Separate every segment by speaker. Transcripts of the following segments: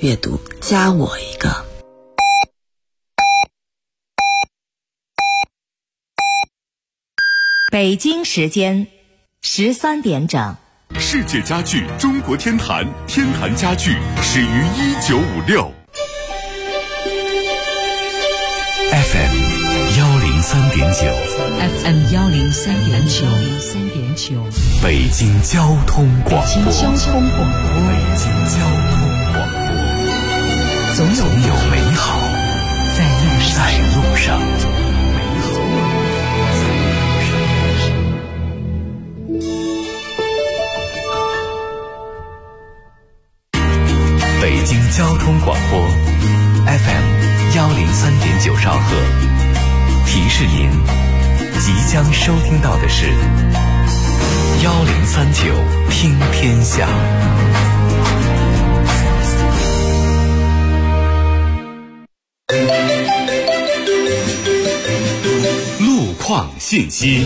Speaker 1: 阅读，加我一个。
Speaker 2: 北京时间13点整。
Speaker 3: 世界家具中国天坛，天坛家具始于1956。FM
Speaker 4: 103.9 FM 103.9
Speaker 3: 北京交通广播。总有美好在路上。北京交通广播 FM 103.9兆赫，提示您即将收听到的是1039听天下。路况信息。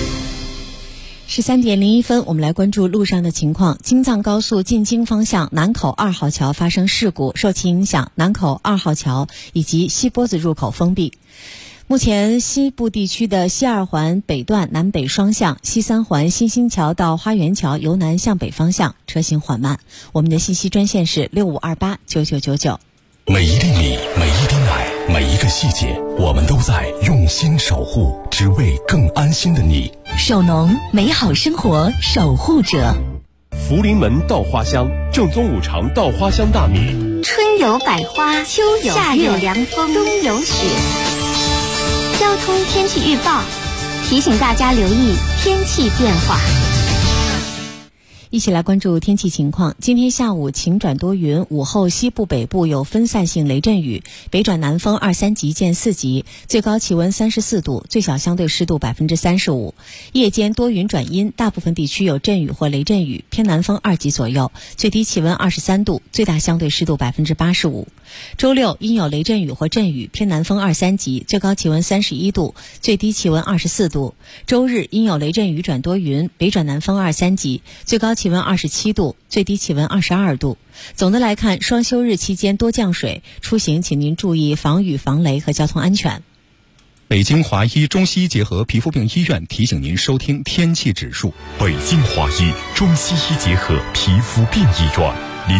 Speaker 5: 13点01分，我们来关注路上的情况。京藏高速进京方向南口2号桥发生事故，受其影响，南口2号桥以及西坡子入口封闭。目前西部地区的西2环北段南北双向，西3环新兴桥到花园桥由南向北方向车行缓慢。我们的信息专线是65289999。
Speaker 3: 每一粒米，每一滴奶，每一个细节，我们都在用心守护，只为更安心的你。
Speaker 2: 首农，美好生活守护者。
Speaker 6: 福临门稻花香，正宗五常稻花香大米。
Speaker 7: 春有百花，秋有夏有凉风，冬有雪。交通天气预报提醒大家留意天气变化。
Speaker 5: 一起来关注天气情况。今天下午晴转多云，午后西部北部有分散性雷阵雨，北转南风2、3级见4级，最高气温34度，最小相对湿度35%。夜间多云转阴，大部分地区有阵雨或雷阵雨，偏南风2级左右，最低气温23度，最大相对湿度85%。周六阴有雷阵雨或阵雨，偏南风2、3级，最高气温31度，最低气温24度。周日阴有雷阵雨转多云，北转南风2、3级，最高气温27度，最低气温22度。总的来看，双休日期间多降水，出行请您注意防雨防雷和交通安全。
Speaker 3: 北京华医中西医结合皮肤病医院提醒您收听天气指数。北京华医中西医结合皮肤病医院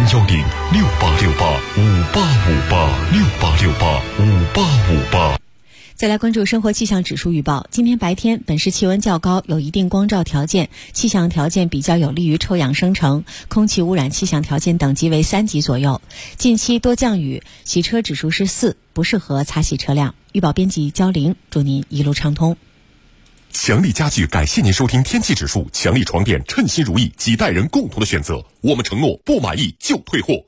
Speaker 3: ，0106868585858
Speaker 5: 再来关注生活气象指数预报。今天白天本市气温较高，有一定光照条件，气象条件比较有利于臭氧生成，空气污染气象条件等级为3级左右。近期多降雨，洗车指数是4，不适合擦洗车辆。预报编辑焦玲，祝您一路畅通。
Speaker 3: 强力家具感谢您收听天气指数，强力床垫称心如意，几代人共同的选择，我们承诺不满意就退货。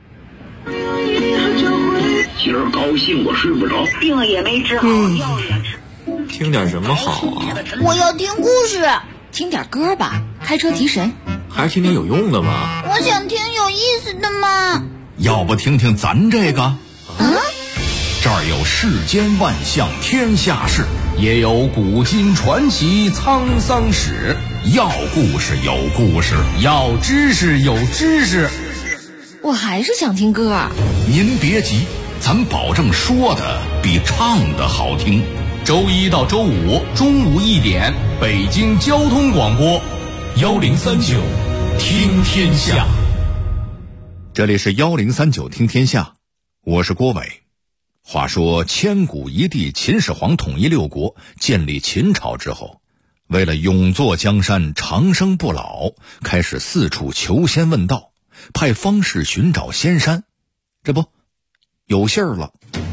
Speaker 8: 今儿高兴我睡不着，
Speaker 9: 病也没治好，药也吃。
Speaker 10: 听点什么好啊？
Speaker 11: 我要听故事。
Speaker 12: 听点歌吧，开车提神。
Speaker 10: 还是听点有用的吧。
Speaker 11: 我想听有意思的嘛。
Speaker 13: 要不听听咱这个？这儿有世间万象天下事，也有古今传奇沧桑史。要故事有故事，要知识有知识。
Speaker 12: 我还是想听歌。
Speaker 13: 您别急，咱保证说的比唱的好听。周一到周五中午1点，北京交通广播1039听天下。这里是1039听天下，我是郭伟。话说千古一帝秦始皇统一6国，建立秦朝之后，为了永坐江山长生不老，开始四处求仙问道，派方士寻找仙山。这不有信儿了。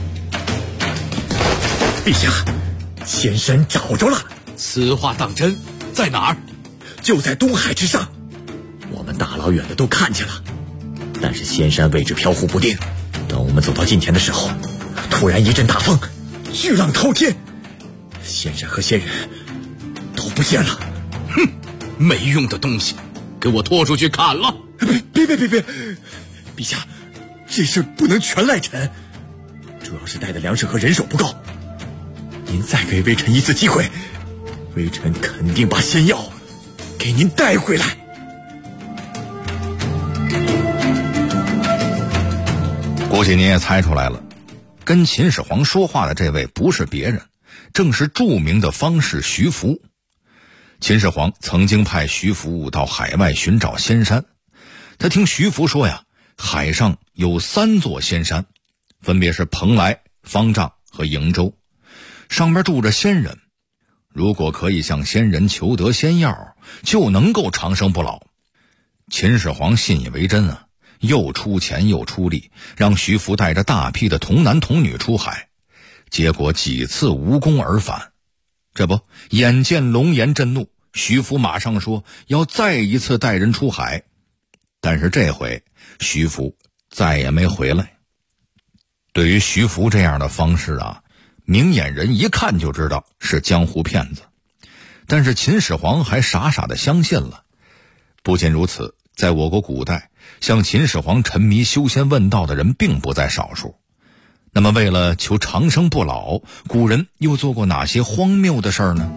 Speaker 14: 陛下，仙山找着了。
Speaker 13: 此话当真？在哪儿？
Speaker 14: 就在东海之上。我们大老远的都看见了，但是仙山位置飘忽不定。等我们走到近前的时候，突然一阵大风，巨浪滔天，仙山和仙人都不见了。
Speaker 13: 哼，没用的东西，给我拖出去砍了！
Speaker 14: 别，陛下，这事不能全赖臣，主要是带的粮食和人手不够。您再给微臣一次机会，微臣肯定把仙药给您带回来。
Speaker 4: 估计您也猜出来了，跟秦始皇说话的这位不是别人，正是著名的方士徐福。秦始皇曾经派徐福到海外寻找仙山，他听徐福说呀，海上有3座仙山，分别是蓬莱、方丈和瀛洲，上面住着仙人，如果可以向仙人求得仙药，就能够长生不老。秦始皇信以为真啊，又出钱又出力，让徐福带着大批的童男童女出海，结果几次无功而返。这不，眼见龙颜震怒，徐福马上说要再一次带人出海，但是这回徐福再也没回来。对于徐福这样的方式啊，明眼人一看就知道是江湖骗子，但是秦始皇还傻傻的相信了。不仅如此，在我国古代，像秦始皇沉迷修仙问道的人并不在少数。那么为了求长生不老，古人又做过哪些荒谬的事儿呢？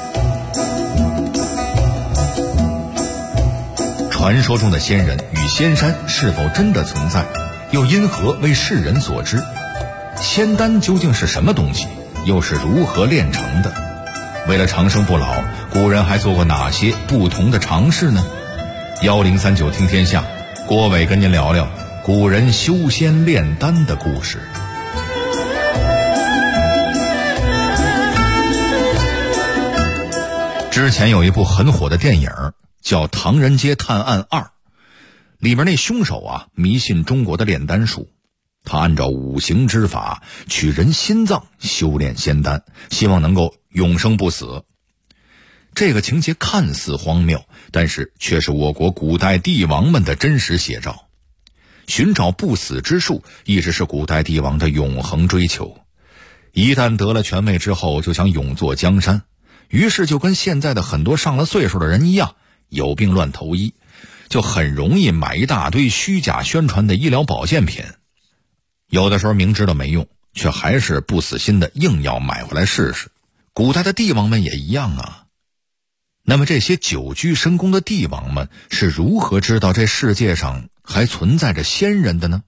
Speaker 4: 传说中的仙人与仙山是否真的存在，又因何为世人所知？仙丹究竟是什么东西，又是如何炼成的？为了长生不老，古人还做过哪些不同的尝试呢？1039听天下，郭伟跟您聊聊古人修仙炼丹的故事。之前有一部很火的电影叫《唐人街探案2》，里面那凶手啊迷信中国的炼丹术，他按照5行之法取人心脏修炼仙丹，希望能够永生不死。这个情节看似荒谬，但是却是我国古代帝王们的真实写照。寻找不死之术一直是古代帝王的永恒追求，一旦得了权位之后就想永坐江山，于是就跟现在的很多上了岁数的人一样，有病乱投医，就很容易买一大堆虚假宣传的医疗保健品。有的时候明知道没用，却还是不死心的硬要买回来试试。古代的帝王们也一样啊。那么这些久居深宫的帝王们是如何知道这世界上还存在着仙人的呢？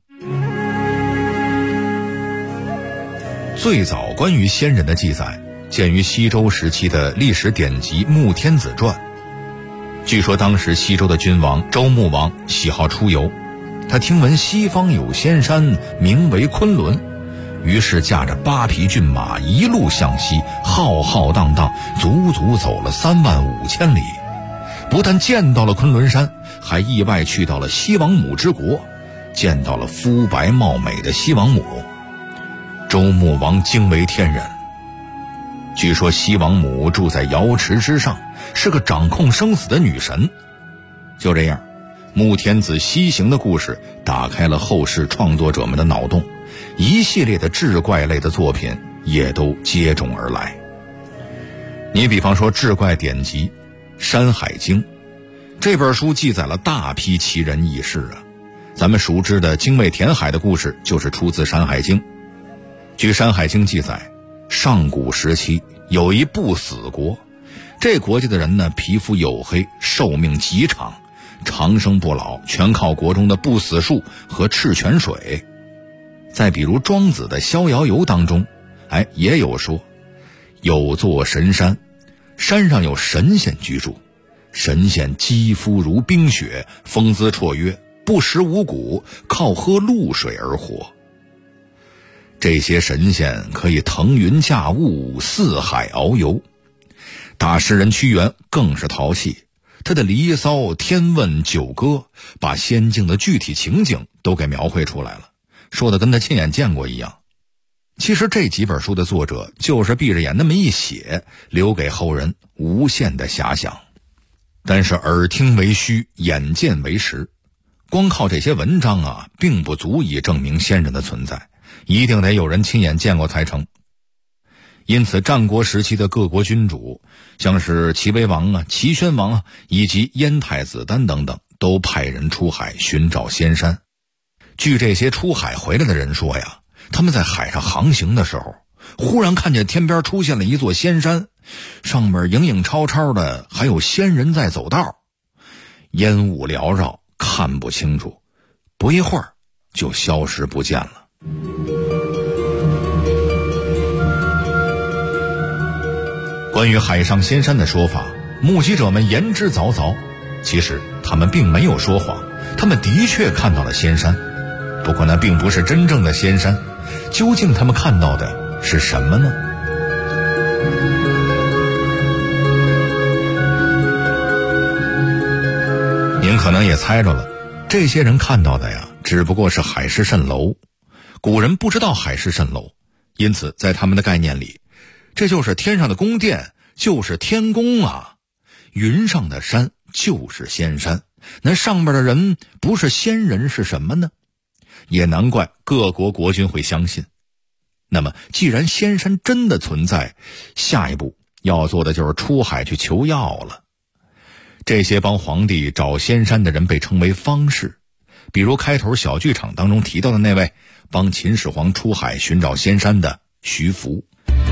Speaker 4: 最早关于仙人的记载见于西周时期的历史典籍《穆天子传》。据说当时西周的君王周穆王喜好出游，他听闻西方有仙山名为昆仑，于是驾着8匹骏马一路向西，浩浩荡荡，足足走了35000里。不但见到了昆仑山，还意外去到了西王母之国，见到了肤白貌美的西王母。周穆王惊为天人。据说西王母住在瑶池之上，是个掌控生死的女神。就这样，穆天子西行的故事打开了后世创作者们的脑洞，一系列的志怪类的作品也都接踵而来。你比方说志怪典籍《山海经》，这本书记载了大批奇人异事啊。咱们熟知的精卫填海的故事就是出自《山海经》。据《山海经》记载，上古时期有一不死国，这国家的人呢皮肤黝黑，寿命极长，长生不老全靠国中的不死术和赤泉水。再比如庄子的《逍遥游》当中，也有说，有座神山，山上有神仙居住，神仙肌肤如冰雪，风姿绰约，不食五谷，靠喝露水而活。这些神仙可以腾云驾雾，四海遨游。大诗人屈原更是淘气，他的《离骚》《天问》《九歌》把仙境的具体情景都给描绘出来了，说的跟他亲眼见过一样。其实这几本书的作者就是闭着眼那么一写，留给后人无限的遐想。但是耳听为虚，眼见为实，光靠这些文章啊，并不足以证明仙人的存在，一定得有人亲眼见过才成。因此战国时期的各国君主，像是齐威王啊、齐宣王啊，以及燕太子丹等等，都派人出海寻找仙山。据这些出海回来的人说呀，他们在海上航行的时候，忽然看见天边出现了一座仙山，上面影影绰绰的还有仙人在走道，烟雾缭绕，看不清楚，不一会儿就消失不见了。 关于海上仙山的说法，目击者们言之凿凿。其实他们并没有说谎，他们的确看到了仙山，不过那并不是真正的仙山。究竟他们看到的是什么呢？您可能也猜着了，这些人看到的呀，只不过是海市蜃楼。古人不知道海市蜃楼，因此在他们的概念里，这就是天上的宫殿，就是天宫啊。云上的山就是仙山，那上面的人不是仙人是什么呢？也难怪各国国君会相信。那么既然仙山真的存在，下一步要做的就是出海去求药了。这些帮皇帝找仙山的人被称为方士，比如开头小剧场当中提到的那位帮秦始皇出海寻找仙山的徐福。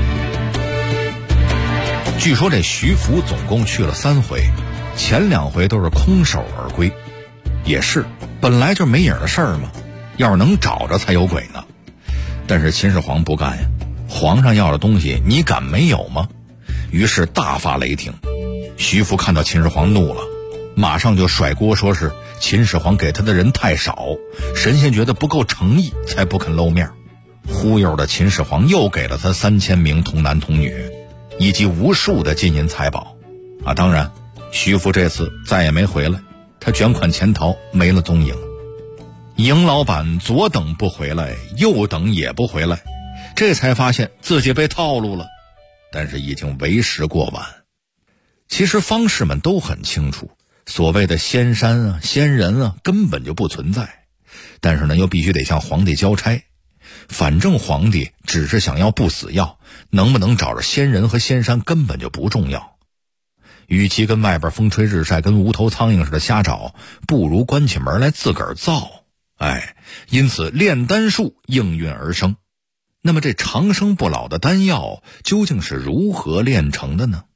Speaker 4: 据说这徐福总共去了3回，前2回都是空手而归。也是，本来就没影的事儿嘛，要是能找着才有鬼呢。但是秦始皇不干呀，皇上要的东西你敢没有吗？于是大发雷霆。徐福看到秦始皇怒了，马上就甩锅，说是秦始皇给他的人太少，神仙觉得不够诚意才不肯露面。忽悠的秦始皇又给了他3000名童男童女，以及无数的金银财宝啊！当然徐福这次再也没回来，他卷款潜逃，没了踪影。营老板左等不回来，右等也不回来，这才发现自己被套路了，但是已经为时过晚。其实方士们都很清楚，所谓的仙山啊、仙人啊根本就不存在，但是呢又必须得向皇帝交差。反正皇帝只是想要不死药，能不能找着仙人和仙山根本就不重要。与其跟外边风吹日晒跟无头苍蝇似的瞎找，不如关起门来自个儿造。因此炼丹术应运而生。那么这长生不老的丹药究竟是如何炼成的呢？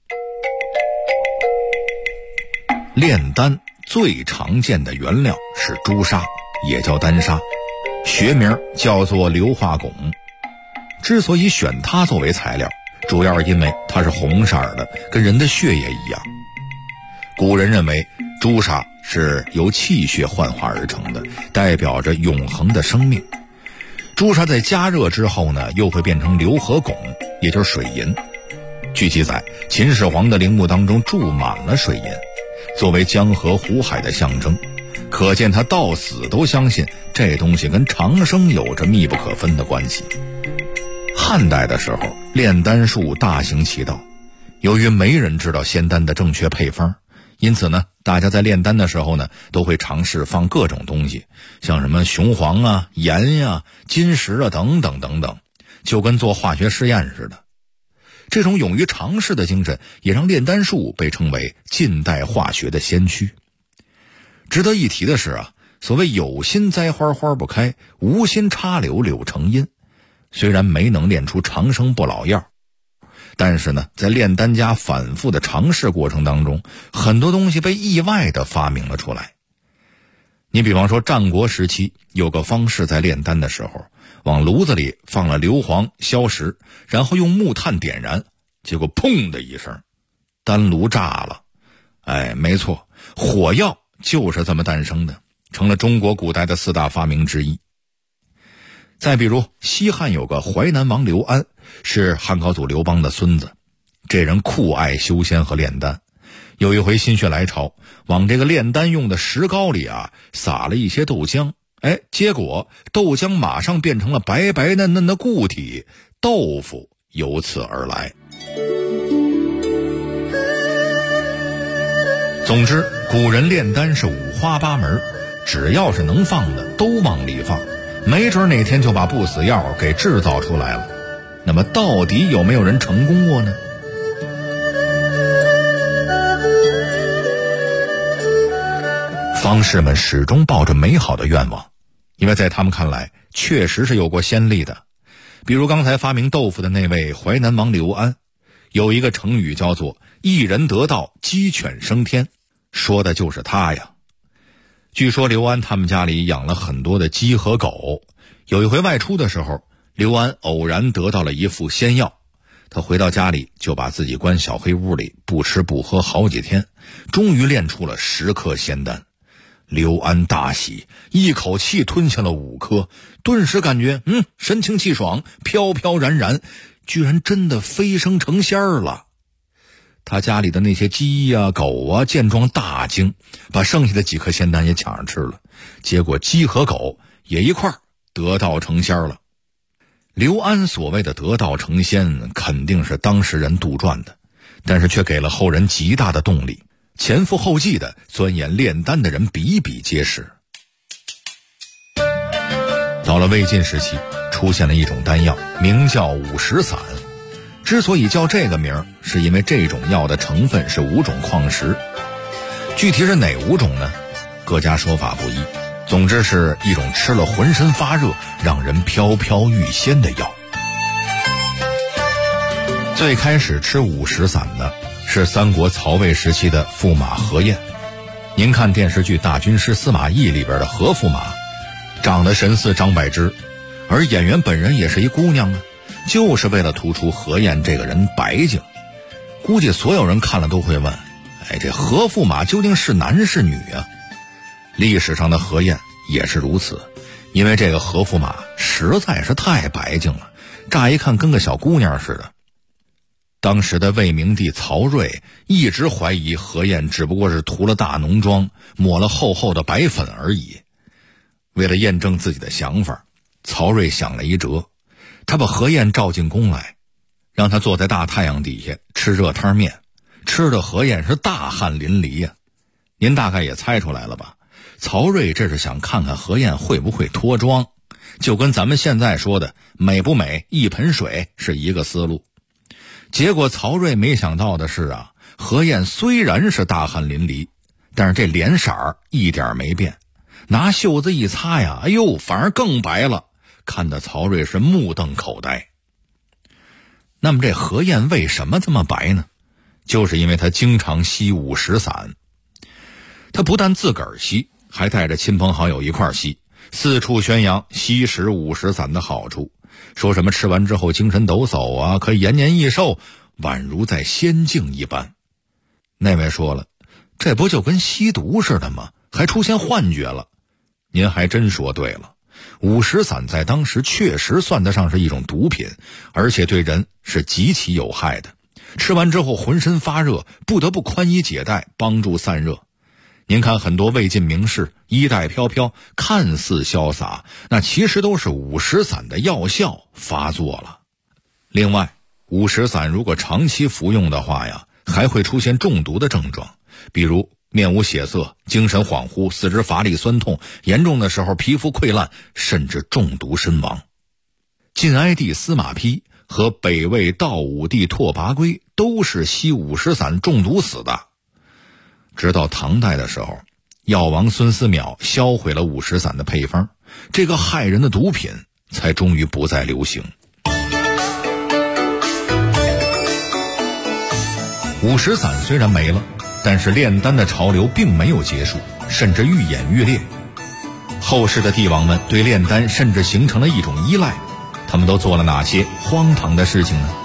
Speaker 4: 炼丹最常见的原料是朱砂，也叫丹砂，学名叫做硫化汞。之所以选它作为材料，主要是因为它是红色的，跟人的血液一样。古人认为朱砂是由气血幻化而成的，代表着永恒的生命。朱砂在加热之后呢，又会变成硫和汞，也就是水银。据记载，秦始皇的陵墓当中注满了水银，作为江河湖海的象征，可见他到死都相信这东西跟长生有着密不可分的关系。汉代的时候，炼丹术大行其道，由于没人知道仙丹的正确配方，因此呢，大家在炼丹的时候呢，都会尝试放各种东西，像什么雄黄啊、盐呀、金石啊等等等等，就跟做化学试验似的。这种勇于尝试的精神，也让炼丹术被称为近代化学的先驱。值得一提的是啊，所谓有心栽花花不开，无心插柳柳成荫。虽然没能炼出长生不老药，但是呢，在炼丹家反复的尝试过程当中，很多东西被意外的发明了出来。你比方说战国时期，有个方士在炼丹的时候，往炉子里放了硫磺、硝石，然后用木炭点燃，结果砰的一声，丹炉炸了。没错，火药就是这么诞生的，成了中国古代的4大发明之一。再比如西汉有个淮南王刘安，是汉高祖刘邦的孙子，这人酷爱修仙和炼丹。有一回心血来潮，往这个炼丹用的石膏里啊撒了一些豆浆，结果豆浆马上变成了白白嫩嫩的固体，豆腐由此而来。总之，古人炼丹是五花八门，只要是能放的都往里放，没准哪天就把不死药给制造出来了。那么到底有没有人成功过呢？方士们始终抱着美好的愿望，因为在他们看来确实是有过先例的。比如刚才发明豆腐的那位淮南王刘安，有一个成语叫做一人得道鸡犬升天，说的就是他呀。据说刘安他们家里养了很多的鸡和狗， 有一回外出的时候，刘安偶然得到了一副仙药，他回到家里就把自己关小黑屋里，不吃不喝好几天，终于炼出了10颗仙丹。刘安大喜，一口气吞下了5颗，顿时感觉神清气爽，飘飘然然，居然真的飞升成仙儿了。他家里的那些鸡呀、狗啊见状大惊，把剩下的几颗仙丹也抢着吃了，结果鸡和狗也一块儿得道成仙了。刘安所谓的得道成仙肯定是当时人杜撰的，但是却给了后人极大的动力，前赴后继的钻研炼丹的人比比皆是。到了魏晋时期，出现了一种丹药，名叫50散。之所以叫这个名，是因为这种药的成分是5种矿石，具体是哪5种呢？各家说法不一，总之是一种吃了浑身发热，让人飘飘欲仙的药。最开始吃50散的是三国曹魏时期的驸马何晏。您看电视剧《大军师司马懿》里边的何驸马，长得神似张柏芝，而演员本人也是一姑娘啊，就是为了突出何晏这个人白净。估计所有人看了都会问，这何驸马究竟是男是女啊？历史上的何晏也是如此，因为这个何驸马实在是太白净了，乍一看跟个小姑娘似的。当时的魏明帝曹睿一直怀疑何晏只不过是涂了大浓妆，抹了厚厚的白粉而已。为了验证自己的想法，曹睿想了一辙，他把何晏召进宫来，让他坐在大太阳底下吃热汤面，吃的何晏是大汗淋漓呀。您大概也猜出来了吧，曹睿这是想看看何晏会不会脱妆，就跟咱们现在说的美不美一盆水是一个思路。结果曹睿没想到的是啊，何晏虽然是大汗淋漓，但是这脸色一点没变，拿袖子一擦呀，哎呦，反而更白了，看得曹睿是目瞪口呆。那么这何晏为什么这么白呢？就是因为他经常吸50散。他不但自个儿吸，还带着亲朋好友一块儿吸，四处宣扬吸食50散的好处，说什么吃完之后精神抖擞啊，可以延年益寿，宛如在仙境一般。那位说了，这不就跟吸毒似的吗？还出现幻觉了。您还真说对了，50散在当时确实算得上是一种毒品，而且对人是极其有害的。吃完之后浑身发热，不得不宽衣解带，帮助散热。您看很多魏晋名士衣带飘飘，看似潇洒，那其实都是50散的药效发作了。另外，50散如果长期服用的话呀，还会出现中毒的症状，比如面无血色、精神恍惚、四肢乏力酸痛，严重的时候皮肤溃烂，甚至中毒身亡。晋哀帝司马丕和北魏道武帝拓跋圭都是吸50散中毒死的。直到唐代的时候，药王孙思邈销毁了50散的配方，这个害人的毒品才终于不再流行。50散虽然没了，但是炼丹的潮流并没有结束，甚至愈演愈烈。后世的帝王们对炼丹甚至形成了一种依赖，他们都做了哪些荒唐的事情呢？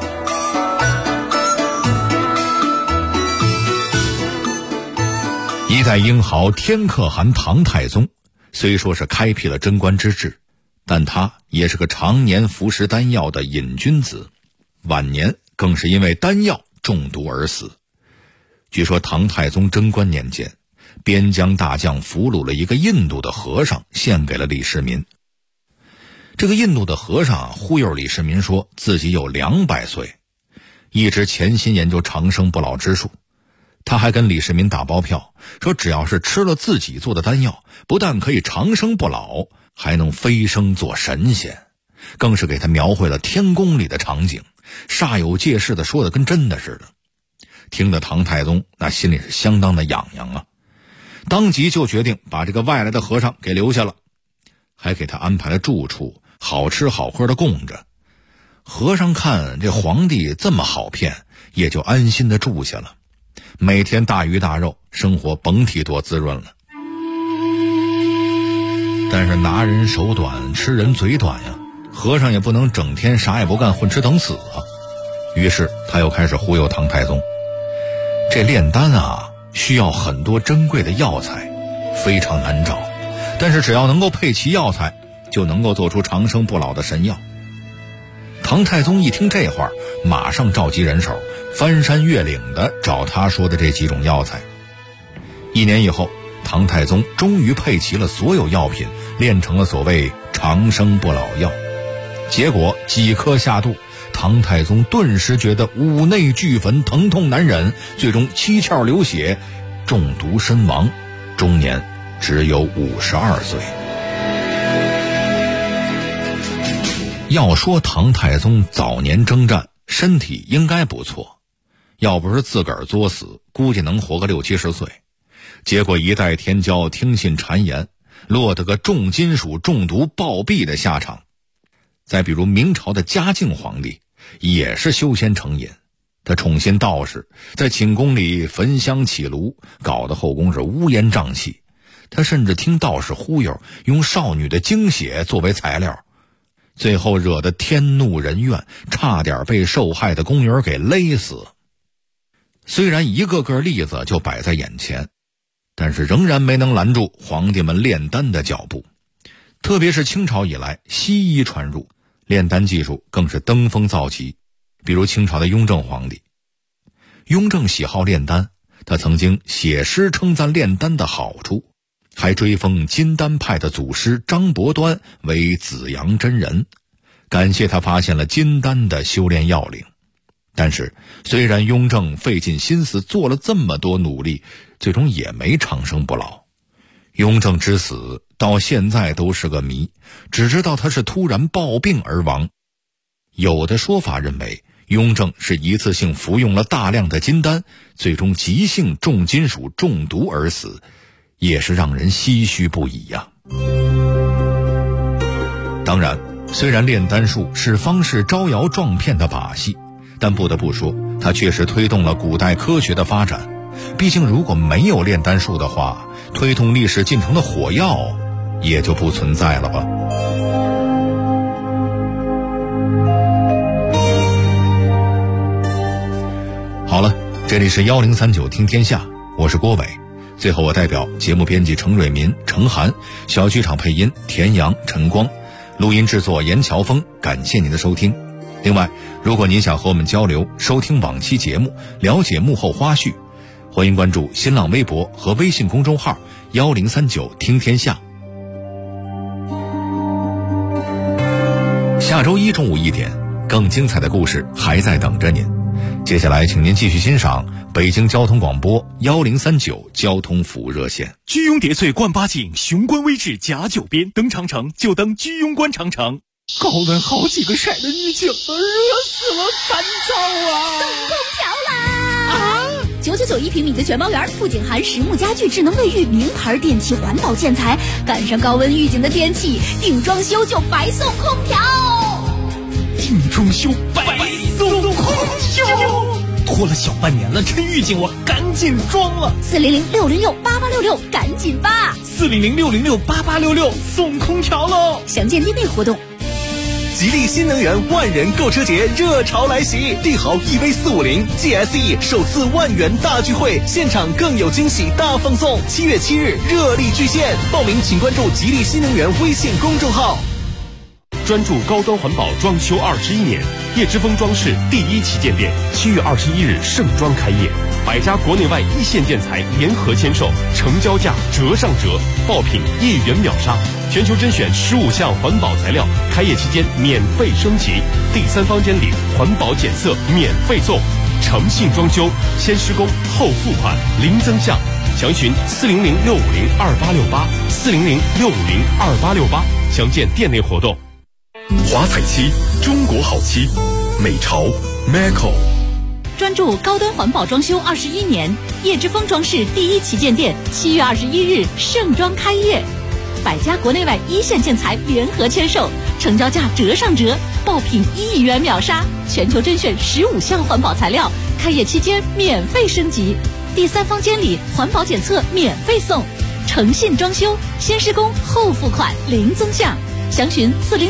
Speaker 4: 一代英豪天可汗唐太宗，虽说是开辟了贞观之治，但他也是个常年服食丹药的瘾君子，晚年更是因为丹药中毒而死。据说唐太宗贞观年间，边疆大将俘虏了一个印度的和尚，献给了李世民。这个印度的和尚忽悠李世民说自己有200岁，一直潜心研究长生不老之术。他还跟李世民打包票，说只要是吃了自己做的丹药，不但可以长生不老，还能飞升做神仙，更是给他描绘了天宫里的场景，煞有介事的说的跟真的似的。听得唐太宗那心里是相当的痒痒啊，当即就决定把这个外来的和尚给留下了，还给他安排了住处，好吃好喝的供着。和尚看这皇帝这么好骗，也就安心的住下了，每天大鱼大肉，生活甭提多滋润了。 但是拿人手短，吃人嘴短呀，和尚也不能整天啥也不干混吃等死啊。于是他又开始忽悠唐太宗，这炼丹啊需要很多珍贵的药材，非常难找，但是只要能够配齐药材，就能够做出长生不老的神药。唐太宗一听这话，马上召集人手，翻山越岭的找他说的这几种药材。1年以后，唐太宗终于配齐了所有药品，炼成了所谓长生不老药。结果几颗下肚，唐太宗顿时觉得五内俱焚，疼痛难忍，最终七窍流血，中毒身亡，终年只有52岁。要说唐太宗早年征战，身体应该不错，要不是自个儿作死，估计能活个60、70岁。结果一代天骄听信谗言，落得个重金属中毒暴毙的下场。再比如明朝的嘉靖皇帝，也是修仙成瘾，他宠信道士，在寝宫里焚香起炉，搞得后宫是乌烟瘴气。他甚至听道士忽悠，用少女的精血作为材料，最后惹得天怒人怨，差点被受害的宫女给勒死。虽然一个个例子就摆在眼前，但是仍然没能拦住皇帝们炼丹的脚步。特别是清朝以来，西医传入，炼丹技术更是登峰造极。比如清朝的雍正皇帝，雍正喜好炼丹，他曾经写诗称赞炼丹的好处，还追封金丹派的祖师张伯端为紫阳真人，感谢他发现了金丹的修炼要领。但是虽然雍正费尽心思做了这么多努力，最终也没长生不老。雍正之死到现在都是个谜，只知道他是突然暴病而亡。有的说法认为雍正是一次性服用了大量的金丹，最终急性重金属中毒而死，也是让人唏嘘不已呀。当然，虽然炼丹术是方士招摇撞骗的把戏，但不得不说，它确实推动了古代科学的发展。毕竟如果没有炼丹术的话，推动历史进程的火药也就不存在了吧。好了，这里是1039听天下，我是郭伟。最后我代表节目编辑程瑞民、程涵，小剧场配音田阳、陈光，录音制作严乔峰，感谢您的收听。另外，如果您想和我们交流，收听往期节目，了解幕后花絮，欢迎关注新浪微博和微信公众号1039听天下。下周一中午1点，更精彩的故事还在等着您。接下来请您继续欣赏北京交通广播1039交通服务热线。
Speaker 15: 居庸叠翠冠八景，雄关微至甲9边，登长城就登居庸关长城。高温好几个晒的预警，热死了，烦躁啊！
Speaker 11: 送空调啦！999一平米的全包园，不仅含实木家具、智能卫浴、名牌电器、环保建材，赶上高温预警的天气，定装修就白送空调。
Speaker 15: 定装修白送空调，拖了小半年了，趁预警我赶紧装了。
Speaker 11: 400-606-8866，赶紧吧
Speaker 15: ！400-606-8866，送空调喽！
Speaker 11: 详见店内活动。
Speaker 15: 吉利新能源万人购车节热潮来袭，帝豪 EV450 GSE 首次10000元大聚会，现场更有惊喜大放送。7月7日热力巨献，报名请关注吉利新能源微信公众号。
Speaker 6: 专注高端环保装修21年，叶之峰装饰第1旗舰店7月21日盛装开业，100家国内外一线建材联合签售，成交价折上折，爆品1元秒杀，全球甄选15项环保材料，开业期间免费升级，第3房间里环保检测免费送，诚信装修，先施工后付款，零增项，详询400-650-2868，400-650-2868，详见店内活动。
Speaker 15: 华彩漆，中国好漆，美潮 Maco。
Speaker 2: 专注高端环保装修21年，叶之峰装饰第1旗舰店7月21日盛装开业，100家国内外一线建材联合签售，成交价折上折，爆品1亿元秒杀，全球甄选15项环保材料，开业期间免费升级，第3房间里环保检测免费送，诚信装修， 先施工后付款零增项，详询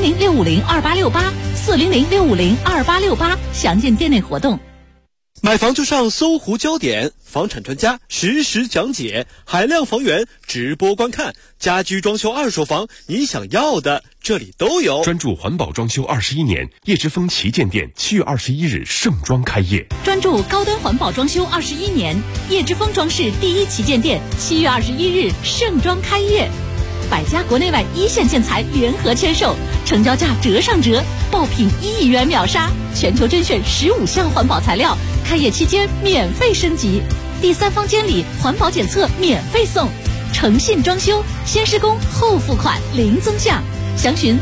Speaker 2: 400-650-2868，400-650-2868，详见店内活动。
Speaker 15: 买房就上搜狐焦点，房产专家实时讲解，海量房源直播观看，家居装修二手房，你想要的这里都有。
Speaker 6: 专注环保装修21年，叶之峰旗舰店7月21日盛装开业。
Speaker 2: 专注高端环保装修21年，叶之峰装饰第一旗舰店7月21日盛装开业。百家国内外一线建材联合签售，成交价折上折，爆品1亿元秒杀，全球甄选15项环保材料，开业期间免费升级，第三方监理环保检测免费送，诚信装修，先施工后付款零增项，详询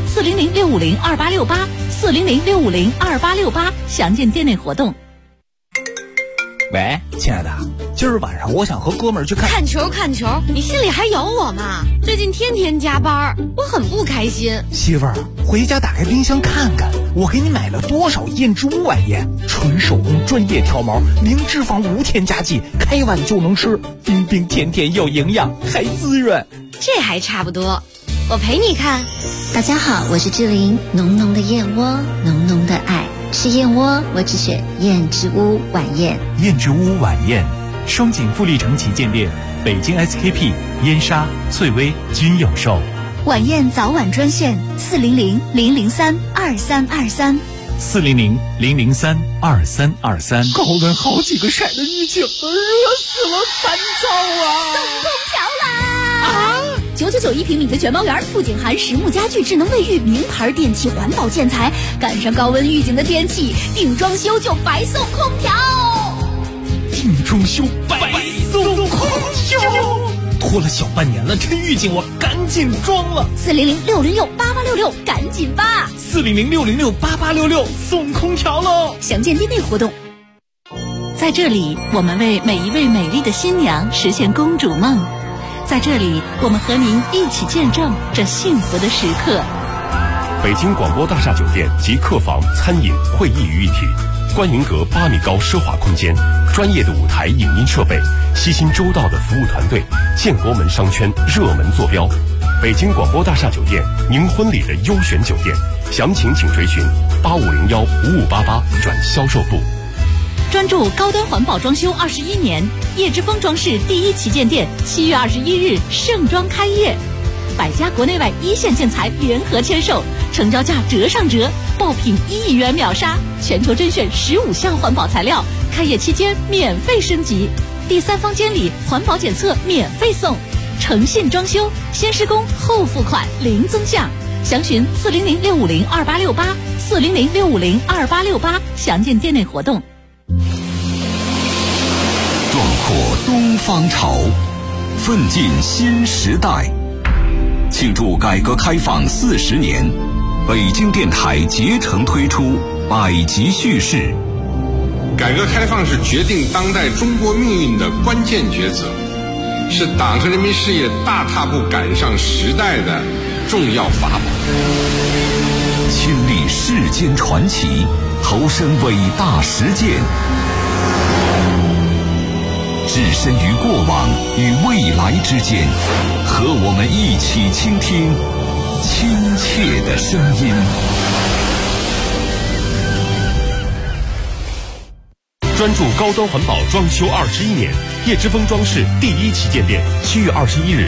Speaker 2: 400-650-2868，400-650-2868，详见店内活动。
Speaker 16: 喂，亲爱的，今儿晚上我想和哥们儿去
Speaker 12: 看球。你心里还有我吗？最近天天加班，我很不开心。
Speaker 16: 媳妇儿，回家打开冰箱看看，我给你买了多少燕之屋晚宴，纯手工专业挑毛，零脂肪无添加剂，开碗就能吃，冰冰甜甜有营养，还滋润。
Speaker 12: 这还差不多，我陪你看。
Speaker 17: 大家好，我是志玲，浓浓的燕窝，浓浓的爱。吃燕窝，我只选燕之屋晚宴。
Speaker 18: 燕之屋晚宴，双井富力城旗舰店、北京 SKP、燕莎、翠微均有售。
Speaker 11: 晚宴早晚专线400-003-2323。
Speaker 18: 400-003-2323。
Speaker 16: 高温好几个晒的预警，热死了，烦躁啊！
Speaker 11: 送空调啦！999平米的全包园，不仅含实木家具、智能卫浴、名牌电器、环保建材，赶上高温预警的天气，定装修就白送空调。
Speaker 16: 定装修白送空调，拖了小半年了，趁预警我赶紧装了。
Speaker 11: 400-606-8866，赶紧吧
Speaker 16: ！400-606-8866，送空调喽！
Speaker 11: 详见店内活动。
Speaker 2: 在这里，我们为每一位美丽的新娘实现公主梦。在这里，我们和您一起见证这幸福的时刻。
Speaker 6: 北京广播大厦酒店集客房、餐饮、会议于一体，观云阁8米高奢华空间，专业的舞台影音设备，悉心周到的服务团队，建国门商圈热门坐标。北京广播大厦酒店，您婚礼的优选酒店，详情请垂询8501-5588转销售部。
Speaker 2: 专注高端环保装修21年，叶之峰装饰第一旗舰店7月21日盛装开业。百家国内外一线建材联合签售，成交价折上折，爆品1亿元秒杀，全球甄选15项环保材料，开业期间免费升级，第三方监理环保检测免费送，诚信装修，先施工后付款零增项，详询400-650-2868，400-650-2868，详见店内活动。
Speaker 13: 壮阔东方潮，奋进新时代。庆祝改革开放40年，北京电台竭诚推出百集叙事。
Speaker 19: 改革开放是决定当代中国命运的关键抉择，是党和人民事业大踏步赶上时代的重要法宝。
Speaker 13: 亲历世间传奇，投身伟大实践，置身于过往与未来之间，和我们一起倾听亲切的声音。
Speaker 6: 专注高端环保装修21年，叶之峰装饰第一旗舰店7月21日